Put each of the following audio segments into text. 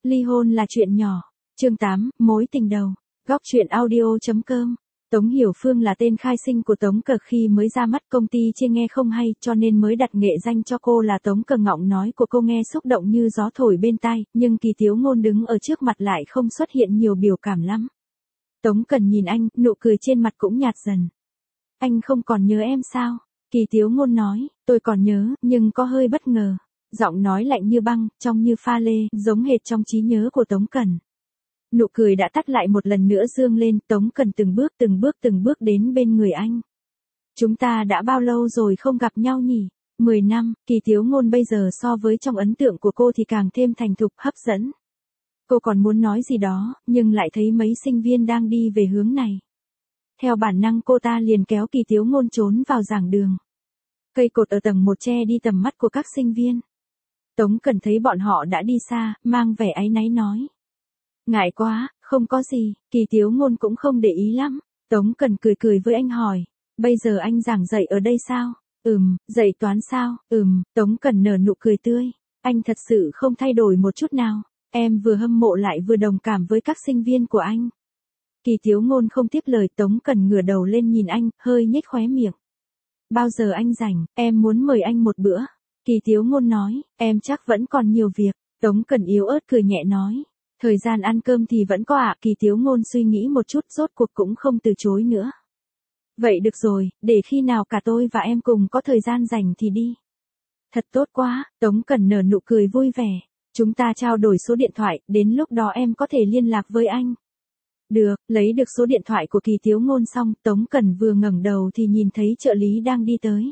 Ly hôn là chuyện nhỏ. Chương 8, mối tình đầu. Góc truyện audio.com. Tống Hiểu Phương là tên khai sinh của Tống Cờ khi mới ra mắt, công ty chia nghe không hay cho nên mới đặt nghệ danh cho cô là Tống Cờ. Giọng nói của cô nghe xúc động như gió thổi bên tai, nhưng Kỳ Tiếu Ngôn đứng ở trước mặt lại không xuất hiện nhiều biểu cảm lắm. Tống Cần nhìn anh, nụ cười trên mặt cũng nhạt dần. Anh không còn nhớ em sao? Kỳ Tiếu Ngôn nói, tôi còn nhớ, nhưng có hơi bất ngờ. Giọng nói lạnh như băng, trong như pha lê, giống hệt trong trí nhớ của Tống Cần. Nụ cười đã tắt lại một lần nữa dương lên, Tống Cần từng bước đến bên người anh. Chúng ta đã bao lâu rồi không gặp nhau nhỉ? 10 năm, Kỳ Tiếu Ngôn bây giờ so với trong ấn tượng của cô thì càng thêm thành thục, hấp dẫn. Cô còn muốn nói gì đó, nhưng lại thấy mấy sinh viên đang đi về hướng này. Theo bản năng cô ta liền kéo Kỳ Tiếu Ngôn trốn vào giảng đường. Cây cột ở tầng 1 che đi tầm mắt của các sinh viên. Tống Cần thấy bọn họ đã đi xa, mang vẻ áy náy nói. Ngại quá, không có gì. Kỳ Tiếu Ngôn cũng không để ý lắm. Tống Cần cười với anh hỏi. Bây giờ anh giảng dạy ở đây sao? Dạy toán sao? Tống Cần nở nụ cười tươi. Anh thật sự không thay đổi một chút nào. Em vừa hâm mộ lại vừa đồng cảm với các sinh viên của anh. Kỳ Tiếu Ngôn không tiếp lời, Tống Cần ngửa đầu lên nhìn anh, hơi nhếch khóe miệng. Bao giờ anh rảnh, em muốn mời anh một bữa. Kỳ Tiếu Ngôn nói, em chắc vẫn còn nhiều việc. Tống Cần yếu ớt cười nhẹ nói. Thời gian ăn cơm thì vẫn có ạ. Kỳ Tiếu Ngôn suy nghĩ một chút, rốt cuộc cũng không từ chối nữa. Vậy được rồi, để khi nào cả tôi và em cùng có thời gian rảnh thì đi. Thật tốt quá, Tống Cần nở nụ cười vui vẻ. Chúng ta trao đổi số điện thoại, đến lúc đó em có thể liên lạc với anh. Được, lấy được số điện thoại của Kỳ Tiếu Ngôn xong, Tống Cần vừa ngẩng đầu thì nhìn thấy trợ lý đang đi tới.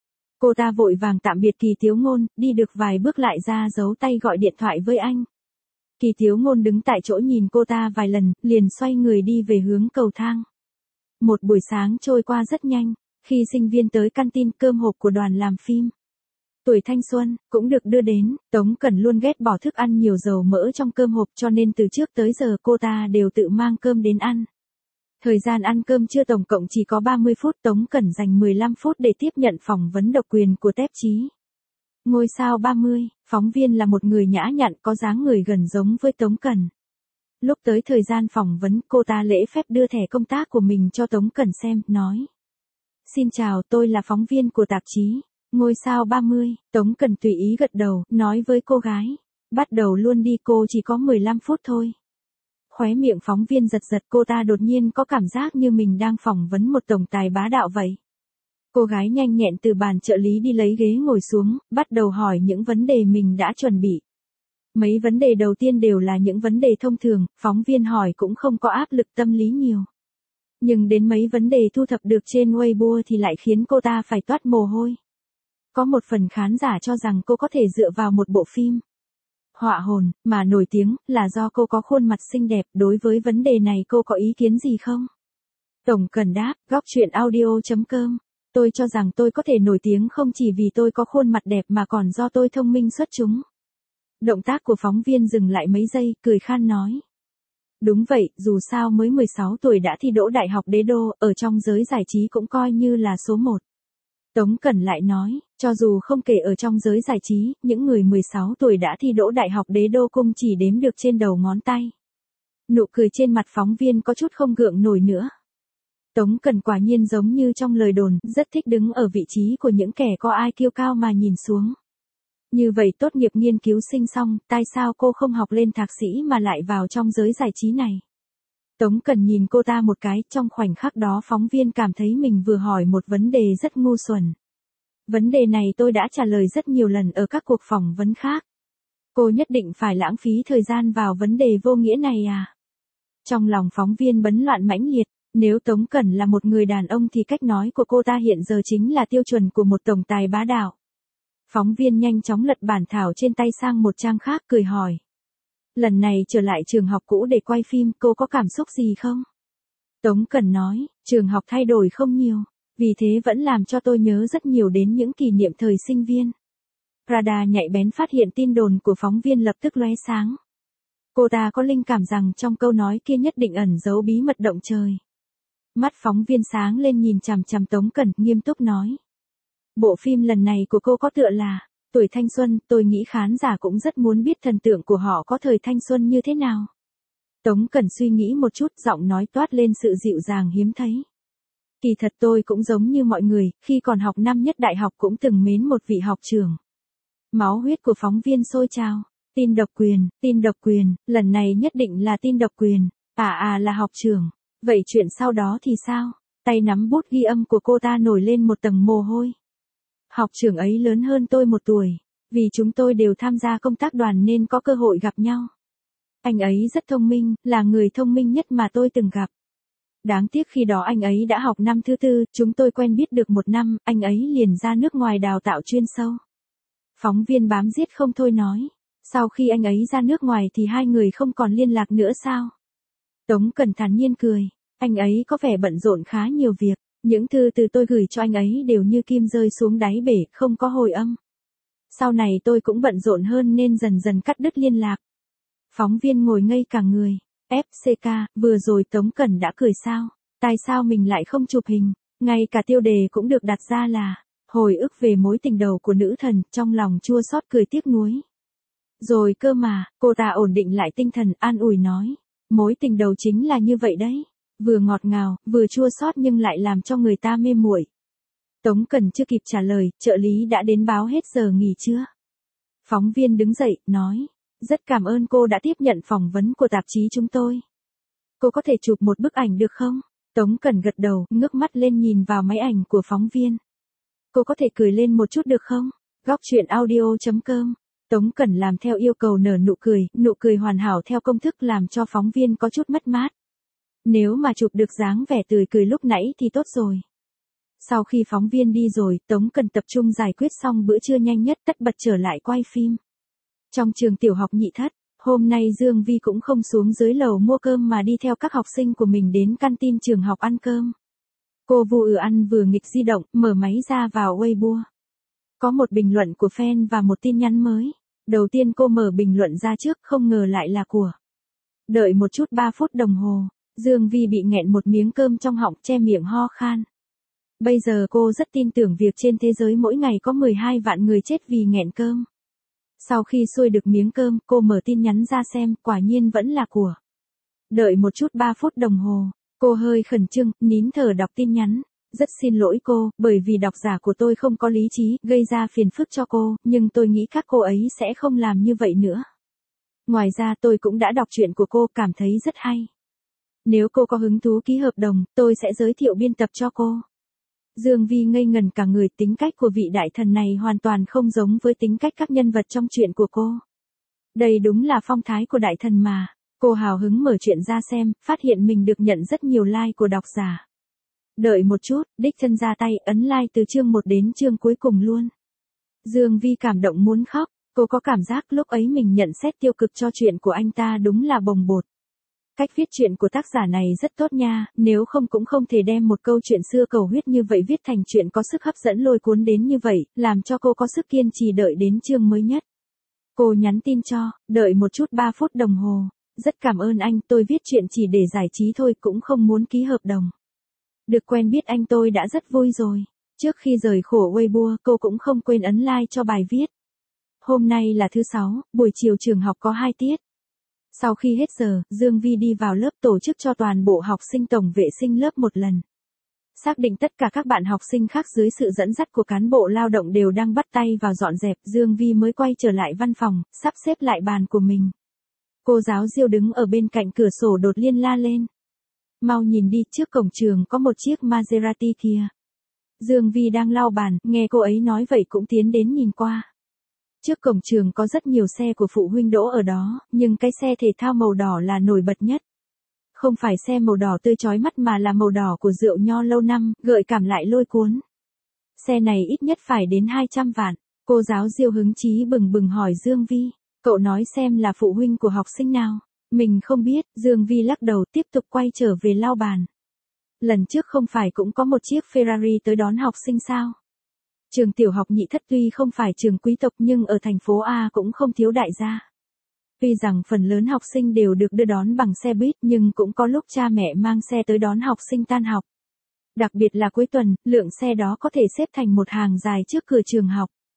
Cô ta vội vàng tạm biệt Kỳ Tiếu Ngôn, đi được vài bước lại ra giấu tay gọi điện thoại với anh. Kỳ Tiếu Ngôn đứng tại chỗ nhìn cô ta vài lần, liền xoay người đi về hướng cầu thang. Một buổi sáng trôi qua rất nhanh, khi sinh viên tới canteen, cơm hộp của đoàn làm phim Tuổi Thanh Xuân cũng được đưa đến. Tống Cần luôn ghét bỏ thức ăn nhiều dầu mỡ trong cơm hộp cho nên từ trước tới giờ cô ta đều tự mang cơm đến ăn. Thời gian ăn cơm trưa tổng cộng chỉ có 30 phút, Tống Cần dành 15 phút để tiếp nhận phỏng vấn độc quyền của tạp chí Ngôi sao 30, phóng viên là một người nhã nhặn có dáng người gần giống với Tống Cần. Lúc tới thời gian phỏng vấn, cô ta lễ phép đưa thẻ công tác của mình cho Tống Cần xem, nói. Xin chào, tôi là phóng viên của tạp chí Ngôi sao 30, Tống Cần tùy ý gật đầu, nói với cô gái. Bắt đầu luôn đi, cô chỉ có 15 phút thôi. Khóe miệng phóng viên giật, cô ta đột nhiên có cảm giác như mình đang phỏng vấn một tổng tài bá đạo vậy. Cô gái nhanh nhẹn từ bàn trợ lý đi lấy ghế ngồi xuống, bắt đầu hỏi những vấn đề mình đã chuẩn bị. Mấy vấn đề đầu tiên đều là những vấn đề thông thường, phóng viên hỏi cũng không có áp lực tâm lý nhiều. Nhưng đến mấy vấn đề thu thập được trên Weibo thì lại khiến cô ta phải toát mồ hôi. Có một phần khán giả cho rằng cô có thể dựa vào một bộ phim họa hồn mà nổi tiếng là do cô có khuôn mặt xinh đẹp, đối với vấn đề này cô có ý kiến gì không? Tổng Cần đáp, góc truyện audio.com. Tôi cho rằng tôi có thể nổi tiếng không chỉ vì tôi có khuôn mặt đẹp mà còn do tôi thông minh xuất chúng. Động tác của phóng viên dừng lại mấy giây, cười khan nói. Đúng vậy, dù sao mới 16 tuổi đã thi đỗ đại học đế đô, ở trong giới giải trí cũng coi như là số 1. Tống Cần lại nói, cho dù không kể ở trong giới giải trí, những người 16 tuổi đã thi đỗ đại học đế đô cũng chỉ đếm được trên đầu ngón tay. Nụ cười trên mặt phóng viên có chút không gượng nổi nữa. Tống Cần quả nhiên giống như trong lời đồn, rất thích đứng ở vị trí của những kẻ có IQ cao mà nhìn xuống. Như vậy tốt nghiệp nghiên cứu sinh xong, tại sao cô không học lên thạc sĩ mà lại vào trong giới giải trí này? Tống Cần nhìn cô ta một cái, trong khoảnh khắc đó phóng viên cảm thấy mình vừa hỏi một vấn đề rất ngu xuẩn. Vấn đề này tôi đã trả lời rất nhiều lần ở các cuộc phỏng vấn khác. Cô nhất định phải lãng phí thời gian vào vấn đề vô nghĩa này à? Trong lòng phóng viên bấn loạn mãnh liệt, nếu Tống Cần là một người đàn ông thì cách nói của cô ta hiện giờ chính là tiêu chuẩn của một tổng tài bá đạo. Phóng viên nhanh chóng lật bản thảo trên tay sang một trang khác, cười hỏi. Lần này trở lại trường học cũ để quay phim, cô có cảm xúc gì không? Tống Cần nói, trường học thay đổi không nhiều, vì thế vẫn làm cho tôi nhớ rất nhiều đến những kỷ niệm thời sinh viên. Radar nhạy bén phát hiện tin đồn của phóng viên lập tức lóe sáng. Cô ta có linh cảm rằng trong câu nói kia nhất định ẩn giấu bí mật động trời. Mắt phóng viên sáng lên nhìn chằm chằm Tống Cần, nghiêm túc nói. Bộ phim lần này của cô có tựa là Tuổi thanh xuân, tôi nghĩ khán giả cũng rất muốn biết thần tượng của họ có thời thanh xuân như thế nào. Tống Cẩn suy nghĩ một chút, giọng nói toát lên sự dịu dàng hiếm thấy. Kỳ thật tôi cũng giống như mọi người, khi còn học năm nhất đại học cũng từng mến một vị học trưởng. Máu huyết của phóng viên sôi trào. Tin độc quyền, lần này nhất định là tin độc quyền. Là học trưởng. Vậy chuyện sau đó thì sao? Tay nắm bút ghi âm của cô ta nổi lên một tầng mồ hôi. Học trưởng ấy lớn hơn tôi 1 tuổi. Vì chúng tôi đều tham gia công tác đoàn nên có cơ hội gặp nhau. Anh ấy rất thông minh, là người thông minh nhất mà tôi từng gặp. Đáng tiếc khi đó anh ấy đã học năm thứ 4, chúng tôi quen biết được 1 năm, anh ấy liền ra nước ngoài đào tạo chuyên sâu. Phóng viên bám giết không thôi nói. Sau khi anh ấy ra nước ngoài thì hai người không còn liên lạc nữa sao? Tống Cẩn thản nhiên cười. Anh ấy có vẻ bận rộn khá nhiều việc. Những thư từ tôi gửi cho anh ấy đều như kim rơi xuống đáy bể, không có hồi âm. Sau này tôi cũng bận rộn hơn nên dần dần cắt đứt liên lạc. Phóng viên ngồi ngây cả người. FCK, vừa rồi Tống Cẩn đã cười sao? Tại sao mình lại không chụp hình? Ngay cả tiêu đề cũng được đặt ra là hồi ức về mối tình đầu của nữ thần, trong lòng chua xót cười tiếc nuối. Rồi cơ mà, cô ta ổn định lại tinh thần, an ủi nói. Mối tình đầu chính là như vậy đấy. Vừa ngọt ngào, vừa chua xót nhưng lại làm cho người ta mê muội. Tống Cẩn chưa kịp trả lời, trợ lý đã đến báo hết giờ nghỉ trưa. Phóng viên đứng dậy, nói. Rất cảm ơn cô đã tiếp nhận phỏng vấn của tạp chí chúng tôi. Cô có thể chụp một bức ảnh được không? Tống Cẩn gật đầu, ngước mắt lên nhìn vào máy ảnh của phóng viên. Cô có thể cười lên một chút được không? Góc chuyện audio.com. Tống Cẩn làm theo yêu cầu nở nụ cười hoàn hảo theo công thức làm cho phóng viên có chút mất mát. Nếu mà chụp được dáng vẻ tươi cười lúc nãy thì tốt rồi. Sau khi phóng viên đi rồi, Tống Cẩn tập trung giải quyết xong bữa trưa nhanh nhất, tất bật trở lại quay phim. Trong trường tiểu học Nhị Thất, hôm nay Dương Vi cũng không xuống dưới lầu mua cơm mà đi theo các học sinh của mình đến canteen trường học ăn cơm. Cô vừa ăn vừa nghịch di động, mở máy ra vào Weibo. Có một bình luận của fan và một tin nhắn mới. Đầu tiên cô mở bình luận ra trước, không ngờ lại là của. Đợi một chút 3 phút đồng hồ, Dương Vi bị nghẹn một miếng cơm trong họng, che miệng ho khan. Bây giờ cô rất tin tưởng việc trên thế giới mỗi ngày có 12 vạn người chết vì nghẹn cơm. Sau khi xuôi được miếng cơm, cô mở tin nhắn ra xem, quả nhiên vẫn là của. Đợi một chút 3 phút đồng hồ, cô hơi khẩn trương, nín thở đọc tin nhắn. Rất xin lỗi cô, bởi vì độc giả của tôi không có lý trí, gây ra phiền phức cho cô, nhưng tôi nghĩ các cô ấy sẽ không làm như vậy nữa. Ngoài ra tôi cũng đã đọc truyện của cô, cảm thấy rất hay. Nếu cô có hứng thú ký hợp đồng, tôi sẽ giới thiệu biên tập cho cô. Dương Vi ngây ngần cả người, tính cách của vị đại thần này hoàn toàn không giống với tính cách các nhân vật trong truyện của cô. Đây đúng là phong thái của đại thần mà. Cô hào hứng mở truyện ra xem, phát hiện mình được nhận rất nhiều like của độc giả. Đợi một chút, đích thân ra tay, ấn like từ chương 1 đến chương cuối cùng luôn. Dương Vi cảm động muốn khóc, cô có cảm giác lúc ấy mình nhận xét tiêu cực cho chuyện của anh ta đúng là bồng bột. Cách viết truyện của tác giả này rất tốt nha, nếu không cũng không thể đem một câu chuyện xưa cầu huyết như vậy viết thành chuyện có sức hấp dẫn lôi cuốn đến như vậy, làm cho cô có sức kiên trì đợi đến chương mới nhất. Cô nhắn tin cho, đợi một chút 3 phút đồng hồ. Rất cảm ơn anh, tôi viết truyện chỉ để giải trí thôi, cũng không muốn ký hợp đồng. Được quen biết anh tôi đã rất vui rồi. Trước khi rời khổ Weibo, cô cũng không quên ấn like cho bài viết. Hôm nay là thứ 6, buổi chiều trường học có 2 tiết. Sau khi hết giờ, Dương Vi đi vào lớp tổ chức cho toàn bộ học sinh tổng vệ sinh lớp một lần. Xác định tất cả các bạn học sinh khác dưới sự dẫn dắt của cán bộ lao động đều đang bắt tay vào dọn dẹp, Dương Vi mới quay trở lại văn phòng, sắp xếp lại bàn của mình. Cô giáo Diêu đứng ở bên cạnh cửa sổ đột nhiên la lên. Mau nhìn đi, trước cổng trường có một chiếc Maserati kìa. Dương Vi đang lau bàn, nghe cô ấy nói vậy cũng tiến đến nhìn qua. Trước cổng trường có rất nhiều xe của phụ huynh đỗ ở đó, nhưng cái xe thể thao màu đỏ là nổi bật nhất. Không phải xe màu đỏ tươi chói mắt mà là màu đỏ của rượu nho lâu năm, gợi cảm lại lôi cuốn. Xe này ít nhất phải đến 200 vạn. Cô giáo Diêu hứng chí bừng bừng hỏi Dương Vi, cậu nói xem là phụ huynh của học sinh nào? Mình không biết, Dương Vi lắc đầu tiếp tục quay trở về lau bàn. Lần trước không phải cũng có một chiếc Ferrari tới đón học sinh sao? Trường tiểu học Nhị Thất tuy không phải trường quý tộc nhưng ở thành phố A cũng không thiếu đại gia. Tuy rằng phần lớn học sinh đều được đưa đón bằng xe buýt nhưng cũng có lúc cha mẹ mang xe tới đón học sinh tan học. Đặc biệt là cuối tuần, lượng xe đó có thể xếp thành một hàng dài trước cửa trường học.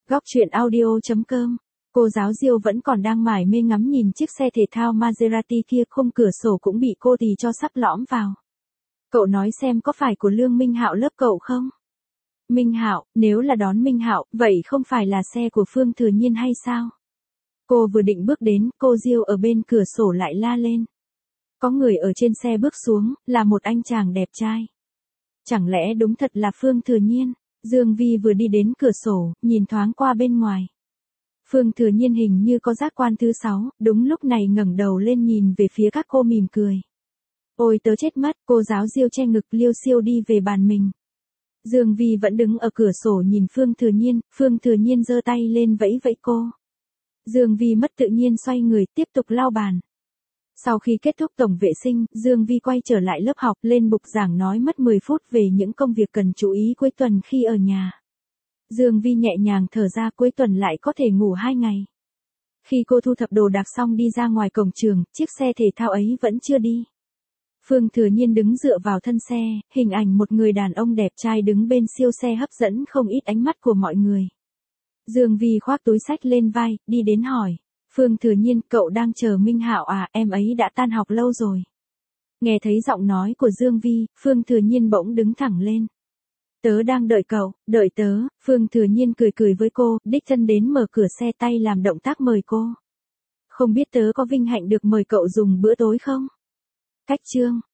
Góc chuyện audio.com. Cô giáo Diêu vẫn còn đang mải mê ngắm nhìn chiếc xe thể thao Maserati kia, khung cửa sổ cũng bị cô tì cho sắp lõm vào. Cậu nói xem có phải của Lương Minh Hạo lớp cậu không? Minh Hạo, nếu là đón Minh Hạo, vậy không phải là xe của Phương Thừa Nhiên hay sao? Cô vừa định bước đến, cô Diêu ở bên cửa sổ lại la lên. Có người ở trên xe bước xuống, là một anh chàng đẹp trai. Chẳng lẽ đúng thật là Phương Thừa Nhiên? Dương Vi vừa đi đến cửa sổ, nhìn thoáng qua bên ngoài. Phương Thừa Nhiên hình như có giác quan thứ 6, đúng lúc này ngẩng đầu lên nhìn về phía các cô mỉm cười. Ôi tớ chết mất, cô giáo Diêu che ngực liêu xiêu đi về bàn mình. Dương Vi vẫn đứng ở cửa sổ nhìn Phương Thừa Nhiên giơ tay lên vẫy vẫy cô. Dương Vi mất tự nhiên xoay người tiếp tục lau bàn. Sau khi kết thúc tổng vệ sinh, Dương Vi quay trở lại lớp học, lên bục giảng nói mất 10 phút về những công việc cần chú ý cuối tuần khi ở nhà. Dương Vi nhẹ nhàng thở ra, cuối tuần lại có thể ngủ 2 ngày. Khi cô thu thập đồ đạc xong đi ra ngoài cổng trường, chiếc xe thể thao ấy vẫn chưa đi. Phương Thừa Nhiên đứng dựa vào thân xe, hình ảnh một người đàn ông đẹp trai đứng bên siêu xe hấp dẫn không ít ánh mắt của mọi người. Dương Vi khoác túi xách lên vai, đi đến hỏi. Phương Thừa Nhiên, cậu đang chờ Minh Hạo à, em ấy đã tan học lâu rồi. Nghe thấy giọng nói của Dương Vi, Phương Thừa Nhiên bỗng đứng thẳng lên. Tớ đang đợi cậu, đợi tớ. Phương Thừa Nhiên cười cười với cô, đích thân đến mở cửa xe, tay làm động tác mời cô. Không biết tớ có vinh hạnh được mời cậu dùng bữa tối không? Cách chương.